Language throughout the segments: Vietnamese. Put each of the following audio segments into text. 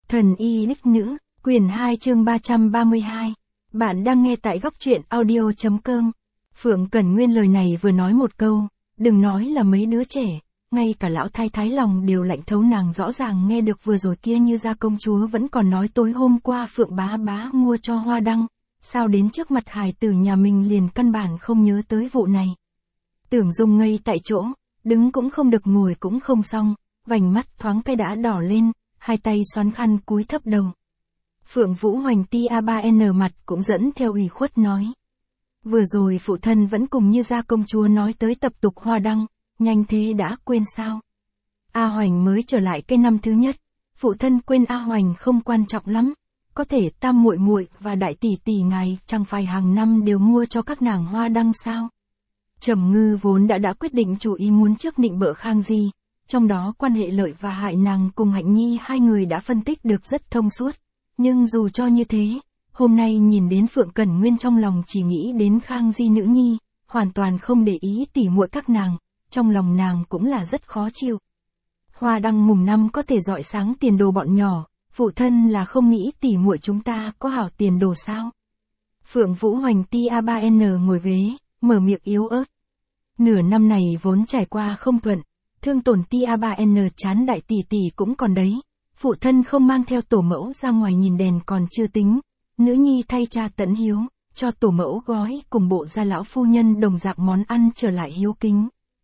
Thần y đích nữ, quyển 2 chương 332. Bạn đang nghe tại góc truyện audio.com. Phượng Cẩn Nguyên lời này vừa nói một câu, đừng nói là mấy đứa trẻ, ngay cả lão thái thái lòng đều lạnh thấu. Nàng rõ ràng nghe được vừa rồi kia Như gia công chúa vẫn còn nói tối hôm qua Phượng bá bá mua cho Hoa Đăng, sao đến trước mặt hài tử nhà mình liền căn bản không nhớ tới vụ này. Tưởng Dung ngây tại chỗ, đứng cũng không được ngồi cũng không xong, vành mắt thoáng cái đã đỏ lên, hai tay xoắn khăn cúi thấp đầu. Phượng Vũ Hoành tia3n mặt cũng dẫn theo ủy khuất nói. Vừa rồi phụ thân vẫn cùng Như gia công chúa nói tới tập tục Hoa Đăng, nhanh thế đã quên sao? A Hoành mới trở lại cái năm thứ nhất, phụ thân quên A Hoành không quan trọng lắm, có thể tam muội muội và đại tỷ tỷ ngài chẳng phải hàng năm đều mua cho các nàng Hoa Đăng sao? Trầm Ngư vốn đã quyết định chủ ý muốn trước nịnh bợ Khang Di, trong đó quan hệ lợi và hại nàng cùng Hạnh Nhi hai người đã phân tích được rất thông suốt, nhưng dù cho như thế, hôm nay nhìn đến Phượng Cẩn Nguyên trong lòng chỉ nghĩ đến Khang Di nữ nhi, hoàn toàn không để ý tỉ muội các nàng, trong lòng nàng cũng là rất khó chịu. Hoa Đăng mùng năm có thể rọi sáng tiền đồ bọn nhỏ, phụ thân là không nghĩ tỉ muội chúng ta có hảo tiền đồ sao? Phượng Vũ Hoành tia3n ngồi ghế, mở miệng yếu ớt. Nửa năm này vốn trải qua không thuận, thương tổn tia3n chán đại tỷ tỷ cũng còn đấy, phụ thân không mang theo tổ mẫu ra ngoài nhìn đèn còn chưa tính, nữ nhi thay cha tẫn hiếu, cho tổ mẫu gói cùng bộ gia lão phu nhân đồng dạng món ăn trở lại hiếu kính.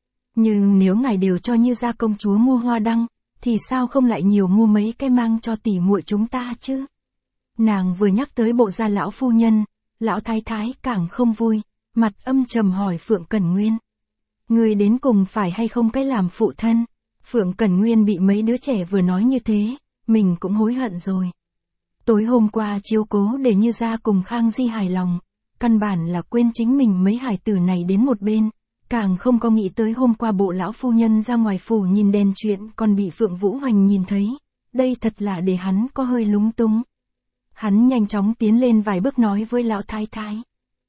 Nhưng nếu ngài đều cho Như gia công chúa mua Hoa Đăng, thì sao không lại nhiều mua mấy cái mang cho tỷ muội chúng ta chứ? Nàng vừa nhắc tới bộ gia lão phu nhân, lão thái thái càng không vui, mặt âm trầm hỏi Phượng Cẩn Nguyên. Người đến cùng phải hay không cái làm phụ thân? Phượng Cẩn Nguyên bị mấy đứa trẻ vừa nói như thế, mình cũng hối hận rồi. Tối hôm qua chiếu cố để Như gia cùng Khang Di hài lòng, căn bản là quên chính mình mấy hài tử này đến một bên, càng không có nghĩ tới hôm qua bộ lão phu nhân ra ngoài phủ nhìn đèn chuyện còn bị Phượng Vũ Hoành nhìn thấy, đây thật là để hắn có hơi lúng túng. Hắn nhanh chóng tiến lên vài bước nói với lão thái thái.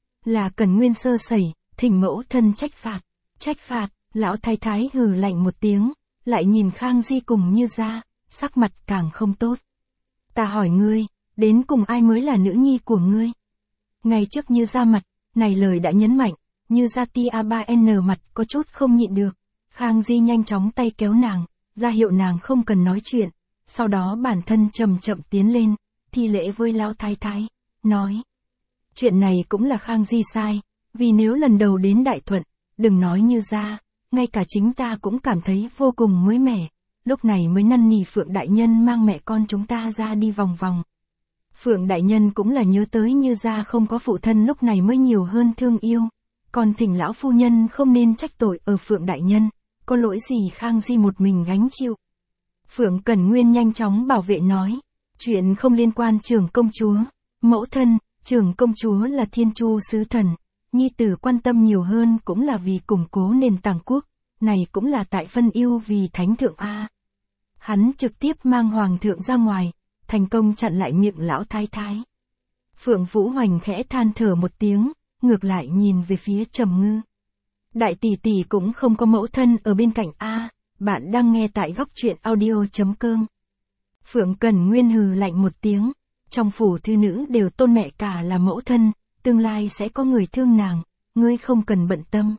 Là Cẩn Nguyên sơ sẩy, thỉnh mẫu thân trách phạt. Trách phạt, lão thái thái hừ lạnh một tiếng, lại nhìn Khang Di cùng Như gia, sắc mặt càng không tốt. Ta hỏi ngươi, đến cùng ai mới là nữ nhi của ngươi? Ngay trước Như gia mặt, này lời đã nhấn mạnh, Như gia tia3n mặt có chút không nhịn được. Khang Di nhanh chóng tay kéo nàng, ra hiệu nàng không cần nói chuyện, sau đó bản thân chậm chậm tiến lên, thi lễ với lão thái thái, nói. Chuyện này cũng là Khang Di sai, vì nếu lần đầu đến Đại Thuận, đừng nói Như gia, ngay cả chính ta cũng cảm thấy vô cùng mới mẻ, lúc này mới năn nỉ Phượng đại nhân mang mẹ con chúng ta ra đi vòng vòng. Phượng đại nhân cũng là nhớ tới Như gia không có phụ thân lúc này mới nhiều hơn thương yêu, còn thỉnh lão phu nhân không nên trách tội ở Phượng đại nhân, có lỗi gì Khang Di một mình gánh chịu. Phượng Cẩn Nguyên nhanh chóng bảo vệ nói, chuyện không liên quan trưởng công chúa, mẫu thân, trưởng công chúa là Thiên Chu sứ thần. Nhi tử quan tâm nhiều hơn cũng là vì củng cố nền tảng quốc, này cũng là tại phân yêu vì thánh thượng A. Hắn trực tiếp mang hoàng thượng ra ngoài, thành công chặn lại miệng lão thái thái. Phượng Vũ Hoành khẽ than thở một tiếng, ngược lại nhìn về phía Trầm Ngư. Đại tỷ tỷ cũng không có mẫu thân ở bên cạnh A, bạn đang nghe tại góc truyện audio.com. Phượng Cẩn Nguyên hừ lạnh một tiếng, trong phủ thư nữ đều tôn mẹ cả là mẫu thân. Tương lai sẽ có người thương nàng, ngươi không cần bận tâm.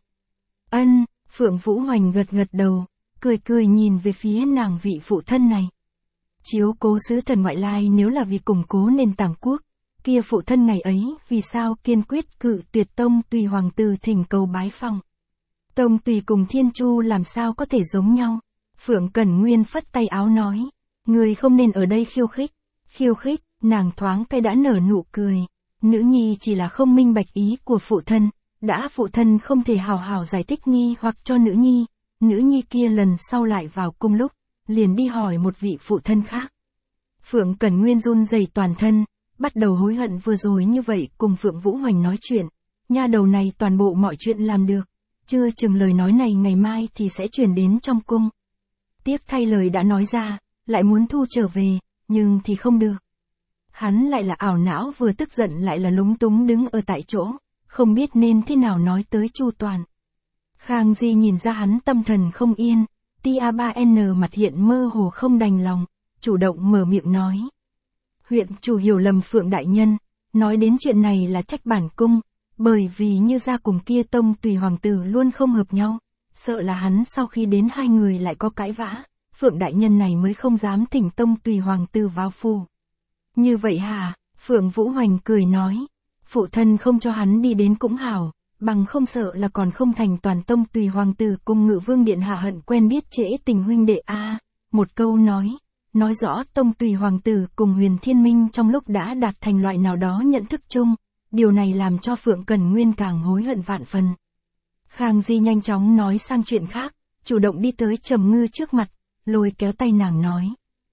Ân, Phượng Vũ Hoành gật gật đầu, cười cười nhìn về phía nàng vị phụ thân này. Chiếu cố sứ thần ngoại lai nếu là vì củng cố nền tảng quốc, kia phụ thân ngày ấy vì sao kiên quyết cự tuyệt Tông Tùy hoàng tử thỉnh cầu bái phòng. Tông Tùy cùng Thiên Chu làm sao có thể giống nhau? Phượng Cẩn Nguyên phất tay áo nói, ngươi không nên ở đây khiêu khích. Khiêu khích, nàng thoáng cái đã nở nụ cười. Nữ nhi chỉ là không minh bạch ý của phụ thân, đã phụ thân không thể hào hào giải thích nghi hoặc cho nữ nhi kia lần sau lại vào cung lúc, liền đi hỏi một vị phụ thân khác. Phượng Cẩn Nguyên run rẩy toàn thân, bắt đầu hối hận vừa rồi như vậy cùng Phượng Vũ Hoành nói chuyện, nha đầu này toàn bộ mọi chuyện làm được, chưa chừng lời nói này ngày mai thì sẽ truyền đến trong cung. Tiếc thay lời đã nói ra, lại muốn thu trở về, nhưng thì không được. Hắn lại là ảo não vừa tức giận lại là lúng túng đứng ở tại chỗ, không biết nên thế nào nói tới chu toàn. Khang Di nhìn ra hắn tâm thần không yên, tia3n mặt hiện mơ hồ không đành lòng, chủ động mở miệng nói, Huyện chủ hiểu lầm Phượng đại nhân, nói đến chuyện này là trách bản cung, bởi vì Như gia cùng kia Tông Tùy hoàng tử luôn không hợp nhau, sợ là hắn sau khi đến hai người lại có cãi vã, Phượng đại nhân này mới không dám thỉnh Tông Tùy hoàng tử vào phủ. Như vậy hả? Phượng Vũ Hoành cười nói, phụ thân không cho hắn đi đến cũng hảo, bằng không sợ là còn không thành toàn Tông Tùy hoàng tử cùng Ngự Vương điện hạ hận quen biết trễ tình huynh đệ a. Một câu nói rõ Tông Tùy hoàng tử cùng Huyền Thiên Minh trong lúc đã đạt thành loại nào đó nhận thức chung, điều này làm cho Phượng Cẩn Nguyên càng hối hận vạn phần. Khang Di nhanh chóng nói sang chuyện khác, chủ động đi tới Trầm Ngư trước mặt, lôi kéo tay nàng nói.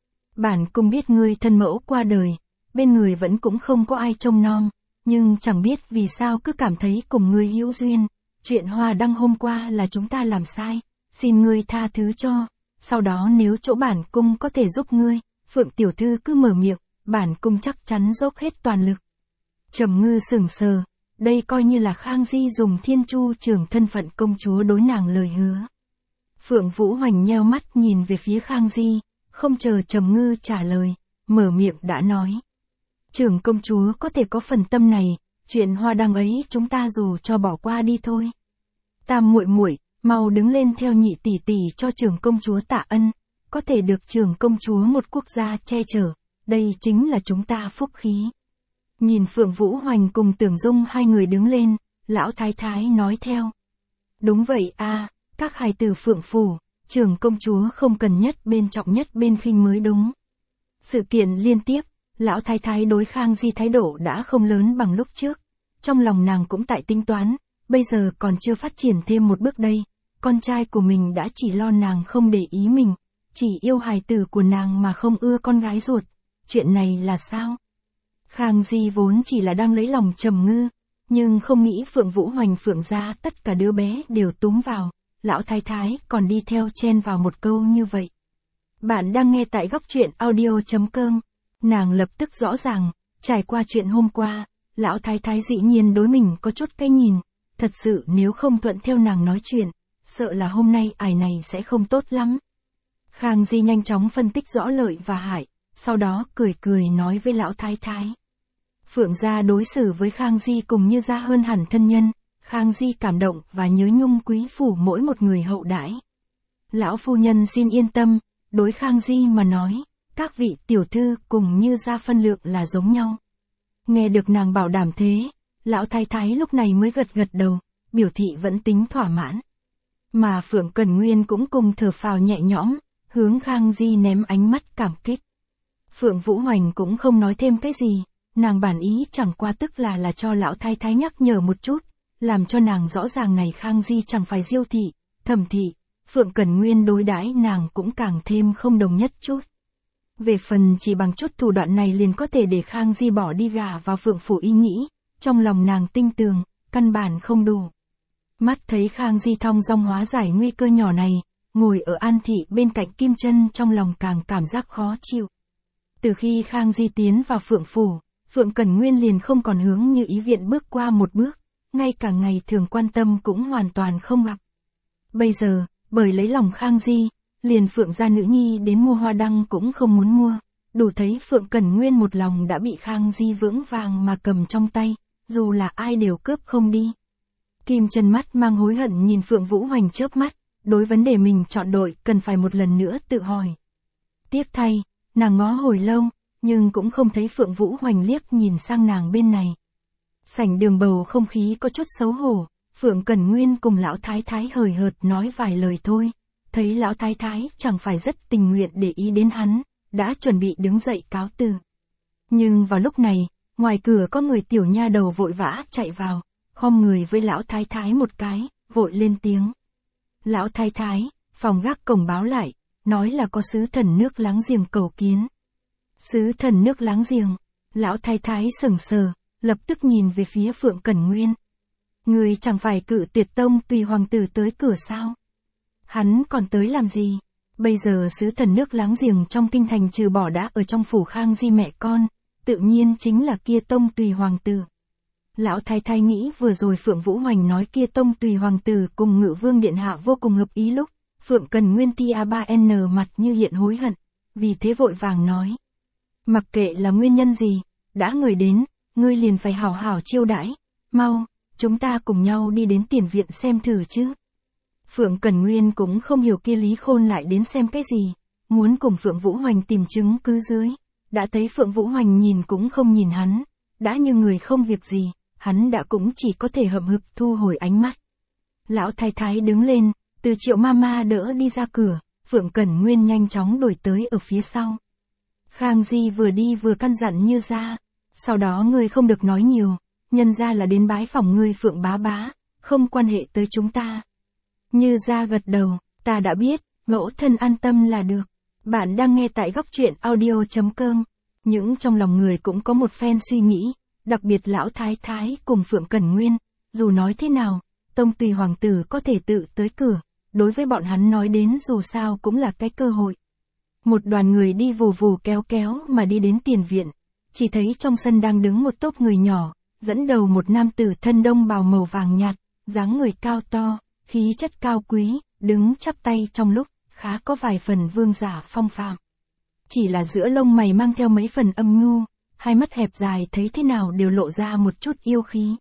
Bản cung biết ngươi thân mẫu qua đời, bên người vẫn cũng không có ai trông nom, nhưng chẳng biết vì sao cứ cảm thấy cùng ngươi hữu duyên, chuyện Hoa Đăng hôm qua là chúng ta làm sai, xin ngươi tha thứ cho, sau đó nếu chỗ bản cung có thể giúp ngươi, Phượng tiểu thư cứ mở miệng, bản cung chắc chắn dốc hết toàn lực. Trầm Ngư sững sờ, đây coi như là Khang Di dùng Thiên Chu Trường thân phận công chúa đối nàng lời hứa. Phượng Vũ Hoành nheo mắt nhìn về phía Khang Di, không chờ Trầm Ngư trả lời, mở miệng đã nói. Trưởng công chúa có thể có phần tâm này, chuyện Hoa Đăng ấy chúng ta dù cho bỏ qua đi thôi. Tam muội muội, mau đứng lên theo nhị tỷ tỷ cho trưởng công chúa tạ ân, có thể được trưởng công chúa một quốc gia che chở, đây chính là chúng ta phúc khí. Nhìn Phượng Vũ Hoành cùng Tưởng Dung hai người đứng lên, lão thái thái nói theo. Đúng vậy a, các hài tử Phượng phủ, trưởng công chúa không cần nhất bên trọng nhất bên khinh mới đúng. Sự kiện liên tiếp, lão thái thái đối Khang Di thái độ đã không lớn bằng lúc trước, trong lòng nàng cũng tại tính toán, bây giờ còn chưa phát triển thêm một bước đây, con trai của mình đã chỉ lo nàng không để ý mình, chỉ yêu hài tử của nàng mà không ưa con gái ruột, chuyện này là sao? Khang Di vốn chỉ là đang lấy lòng Trầm Ngư, nhưng không nghĩ Phượng Vũ Hoành Phượng gia tất cả đứa bé đều túm vào, lão thái thái còn đi theo chen vào một câu như vậy. Bạn đang nghe tại góc truyện audio.com, nàng lập tức rõ ràng, trải qua chuyện hôm qua, lão thái thái dĩ nhiên đối mình có chút cái nhìn, thật sự nếu không thuận theo nàng nói chuyện, sợ là hôm nay ải này sẽ không tốt lắm. Khang Di nhanh chóng phân tích rõ lợi và hại, sau đó cười cười nói với lão thái thái. Phượng gia đối xử với Khang Di cùng Như gia hơn hẳn thân nhân, Khang Di cảm động và nhớ nhung quý phủ mỗi một người hậu đãi. Lão phu nhân xin yên tâm, đối Khang Di mà nói, các vị tiểu thư cùng Như gia phân lượng là giống nhau. Nghe được nàng bảo đảm thế, lão thái thái lúc này mới gật gật đầu, biểu thị vẫn tính thỏa mãn. Mà Phượng Cẩn Nguyên cũng cùng thở phào nhẹ nhõm, hướng Khang Di ném ánh mắt cảm kích. Phượng Vũ Hoành cũng không nói thêm cái gì, nàng bản ý chẳng qua tức là cho lão thái thái nhắc nhở một chút, làm cho nàng rõ ràng này Khang Di chẳng phải Diêu thị, Thẩm thị, Phượng Cẩn Nguyên đối đãi nàng cũng càng thêm không đồng nhất chút. Về phần chỉ bằng chút thủ đoạn này liền có thể để Khang Di bỏ đi gả vào Phượng phủ ý nghĩ, trong lòng nàng tinh tường, căn bản không đủ. Mắt thấy Khang Di thong dong hóa giải nguy cơ nhỏ này, ngồi ở An thị bên cạnh Kim Chân trong lòng càng cảm giác khó chịu. Từ khi Khang Di tiến vào Phượng phủ, Phượng Cẩn Nguyên liền không còn hướng Như Ý viện bước qua một bước, ngay cả ngày thường quan tâm cũng hoàn toàn không gặp. Bây giờ, bởi lấy lòng Khang Di, liền Phượng gia nữ nhi đến mua hoa đăng cũng không muốn mua, đủ thấy Phượng Cẩn Nguyên một lòng đã bị Khang Di vững vàng mà cầm trong tay, dù là ai đều cướp không đi. Kim Chân mắt mang hối hận nhìn Phượng Vũ Hoành chớp mắt, đối vấn đề mình chọn đội cần phải một lần nữa tự hỏi. Tiếp thay, nàng ngó hồi lâu, nhưng cũng không thấy Phượng Vũ Hoành liếc nhìn sang nàng bên này. Sảnh đường bầu không khí có chút xấu hổ, Phượng Cẩn Nguyên cùng lão thái thái hời hợt nói vài lời thôi, thấy lão thái thái chẳng phải rất tình nguyện để ý đến hắn, đã chuẩn bị đứng dậy cáo từ. Nhưng vào lúc này, ngoài cửa có người tiểu nha đầu vội vã chạy vào, khom người với lão thái thái một cái, vội lên tiếng. Lão thái thái, phòng gác cổng báo lại, nói là có sứ thần nước láng giềng cầu kiến. Sứ thần nước láng giềng, lão thái thái sững sờ, lập tức nhìn về phía Phượng Cẩn Nguyên. Người chẳng phải cự tuyệt Tông Tùy hoàng tử tới cửa sao? Hắn còn tới làm gì? Bây giờ sứ thần nước láng giềng trong kinh thành trừ bỏ đã ở trong phủ Khang Di mẹ con, tự nhiên chính là kia Tông Tùy hoàng tử. Lão thái thái nghĩ vừa rồi Phượng Vũ Hoành nói kia Tông Tùy hoàng tử cùng Ngự Vương điện hạ vô cùng hợp ý lúc, Phượng Cẩn Nguyên tia 3N mặt như hiện hối hận, vì thế vội vàng nói. Mặc kệ là nguyên nhân gì, đã người đến, ngươi liền phải hảo hảo chiêu đãi. Mau, chúng ta cùng nhau đi đến tiền viện xem thử chứ. Phượng Cẩn Nguyên cũng không hiểu kia Lý Khôn lại đến xem cái gì, muốn cùng Phượng Vũ Hoành tìm chứng cứ dưới. Đã thấy Phượng Vũ Hoành nhìn cũng không nhìn hắn, đã như người không việc gì, hắn đã cũng chỉ có thể hậm hực thu hồi ánh mắt. Lão thái thái đứng lên, từ Triệu Mama đỡ đi ra cửa, Phượng Cẩn Nguyên nhanh chóng đuổi tới ở phía sau. Khang Di vừa đi vừa căn dặn Như Gia, sau đó ngươi không được nói nhiều, nhân ra là đến bái phỏng ngươi Phượng bá bá, không quan hệ tới chúng ta. Như Gia gật đầu, ta đã biết, mẫu thân an tâm là được. Bạn đang nghe tại góc truyện audio.com. Những trong lòng người cũng có một phen suy nghĩ, đặc biệt lão thái thái cùng Phượng Cẩn Nguyên, dù nói thế nào, tông tùy hoàng tử có thể tự tới cửa, đối với bọn hắn nói đến dù sao cũng là cái cơ hội. Một đoàn người đi vù vù kéo kéo mà đi đến tiền viện, chỉ thấy trong sân đang đứng một tốp người nhỏ, dẫn đầu một nam tử thân đông bào màu vàng nhạt, dáng người cao to, khí chất cao quý, đứng chắp tay trong lúc, khá có vài phần vương giả phong phạm. Chỉ là giữa lông mày mang theo mấy phần âm nhu, hai mắt hẹp dài thấy thế nào đều lộ ra một chút yêu khí.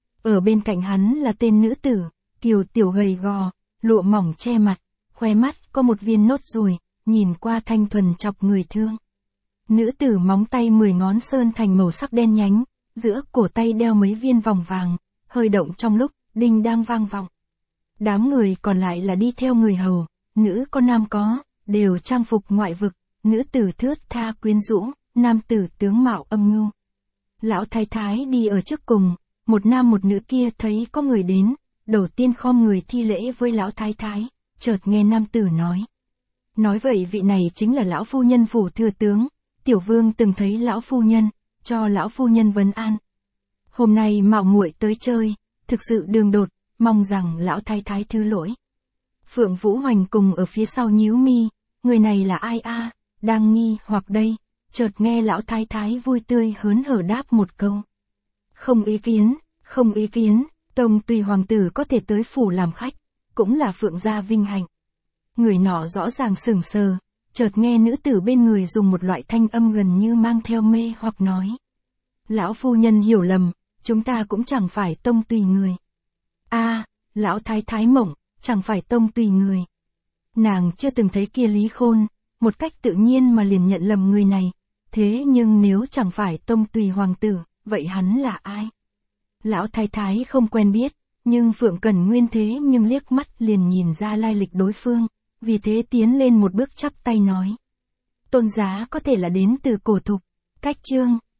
Ở bên cạnh hắn là tên nữ tử, kiều tiểu gầy gò, lụa mỏng che mặt, khoe mắt có một viên nốt ruồi, nhìn qua thanh thuần chọc người thương. Nữ tử móng tay 10 ngón sơn thành màu sắc đen nhánh, giữa cổ tay đeo mấy viên vòng vàng, hơi động trong lúc, đinh đang vang vọng. Đám người còn lại là đi theo người hầu, nữ có nam có, đều trang phục ngoại vực, nữ tử thướt tha quyến rũ, nam tử tướng mạo âm nhu. Lão thái thái đi ở trước cùng, một nam một nữ kia thấy có người đến, đầu tiên khom người thi lễ với lão thái thái, chợt nghe nam tử nói. Nói vậy vị này chính là lão phu nhân phủ thừa tướng, tiểu vương từng thấy lão phu nhân, cho lão phu nhân vấn an. Hôm nay mạo muội tới chơi, thực sự đường đột, mong rằng lão thái thái thứ lỗi. Phượng Vũ Hoành cùng ở phía sau nhíu mi, người này là ai a? Đang nghi hoặc đây, chợt nghe lão thái thái vui tươi hớn hở đáp một câu. Không ý kiến, không ý kiến, tông tùy hoàng tử có thể tới phủ làm khách, cũng là Phượng gia vinh hạnh. Người nọ rõ ràng sững sờ, chợt nghe nữ tử bên người dùng một loại thanh âm gần như mang theo mê hoặc nói. Lão phu nhân hiểu lầm, chúng ta cũng chẳng phải tông tùy người. A, lão thái thái mộng, chẳng phải tông tùy người. Nàng chưa từng thấy kia Lý Khôn, một cách tự nhiên mà liền nhận lầm người này, thế nhưng nếu chẳng phải tông tùy hoàng tử, vậy hắn là ai? Lão thái thái không quen biết, nhưng Phượng Cẩn Nguyên thế nhưng liếc mắt liền nhìn ra lai lịch đối phương, vì thế tiến lên một bước chắp tay nói. Tôn giá có thể là đến từ Cổ Thục, cách chương.